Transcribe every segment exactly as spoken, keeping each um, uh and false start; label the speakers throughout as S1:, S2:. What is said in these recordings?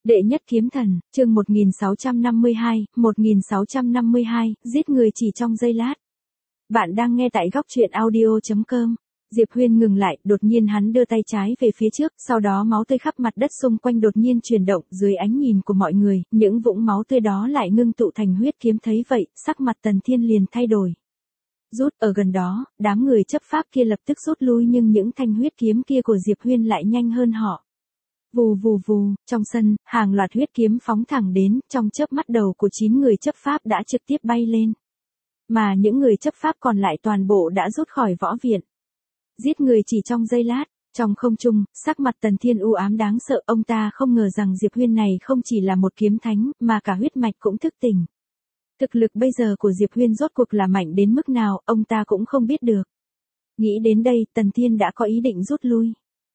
S1: Đệ nhất kiếm thần, chương một nghìn sáu trăm năm mươi hai, một nghìn sáu trăm năm mươi hai, giết người chỉ trong giây lát. Bạn đang nghe tại góc truyện audio chấm com. Diệp Huyên ngừng lại, đột nhiên hắn đưa tay trái về phía trước, sau đó máu tươi khắp mặt đất xung quanh đột nhiên chuyển động, dưới ánh nhìn của mọi người, những vũng máu tươi đó lại ngưng tụ thành huyết kiếm, thấy vậy, sắc mặt Tần Thiên liền thay đổi. Rút, ở gần đó, đám người chấp pháp kia lập tức rút lui, nhưng những thanh huyết kiếm kia của Diệp Huyên lại nhanh hơn họ. Vù vù vù, trong sân, hàng loạt huyết kiếm phóng thẳng đến, trong chớp mắt đầu của chín người chấp pháp đã trực tiếp bay lên. Mà những người chấp pháp còn lại toàn bộ đã rút khỏi võ viện. Giết người chỉ trong giây lát, trong không trung, sắc mặt Tần Thiên u ám đáng sợ, ông ta không ngờ rằng Diệp Huyên này không chỉ là một kiếm thánh, mà cả huyết mạch cũng thức tỉnh. Thực lực bây giờ của Diệp Huyên rốt cuộc là mạnh đến mức nào, ông ta cũng không biết được. Nghĩ đến đây, Tần Thiên đã có ý định rút lui.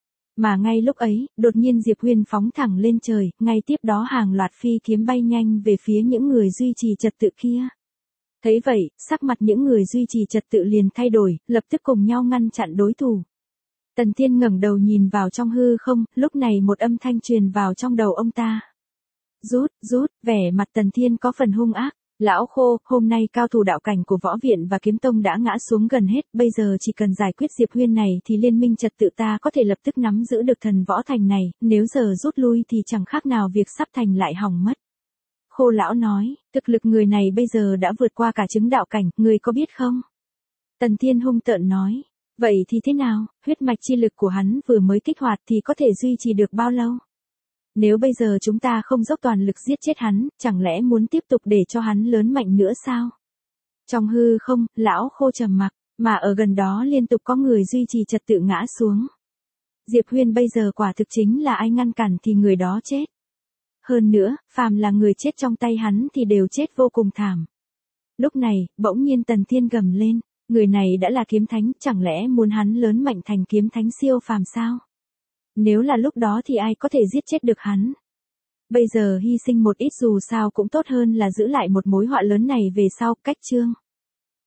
S1: Mà ngay lúc ấy, đột nhiên Diệp Huyên phóng thẳng lên trời, ngay tiếp đó hàng loạt phi kiếm bay nhanh về phía những người duy trì trật tự kia. Thấy vậy, sắc mặt những người duy trì trật tự liền thay đổi, lập tức cùng nhau ngăn chặn đối thủ. Tần Thiên ngẩng đầu nhìn vào trong hư không, lúc này một âm thanh truyền vào trong đầu ông ta. Rút, rút, vẻ mặt Tần Thiên có phần hung ác. Lão Khô, hôm nay cao thủ đạo cảnh của võ viện và kiếm tông đã ngã xuống gần hết, bây giờ chỉ cần giải quyết Diệp Huyên này thì liên minh trật tự ta có thể lập tức nắm giữ được thần võ thành này, nếu giờ rút lui thì chẳng khác nào việc sắp thành lại hỏng mất. Khô lão nói, thực lực người này bây giờ đã vượt qua cả chứng đạo cảnh, người có biết không? Tần Thiên hung tợn nói, vậy thì thế nào, huyết mạch chi lực của hắn vừa mới kích hoạt thì có thể duy trì được bao lâu? Nếu bây giờ chúng ta không dốc toàn lực giết chết hắn, chẳng lẽ muốn tiếp tục để cho hắn lớn mạnh nữa sao? Trong hư không, lão Khô trầm mặc, mà ở gần đó liên tục có người duy trì trật tự ngã xuống. Diệp Huyên bây giờ quả thực chính là ai ngăn cản thì người đó chết. Hơn nữa, phàm là người chết trong tay hắn thì đều chết vô cùng thảm. Lúc này, bỗng nhiên Tần Thiên gầm lên, người này đã là kiếm thánh, chẳng lẽ muốn hắn lớn mạnh thành kiếm thánh siêu phàm sao? Nếu là lúc đó thì ai có thể giết chết được hắn? Bây giờ hy sinh một ít dù sao cũng tốt hơn là giữ lại một mối họa lớn này về sau, cách chương.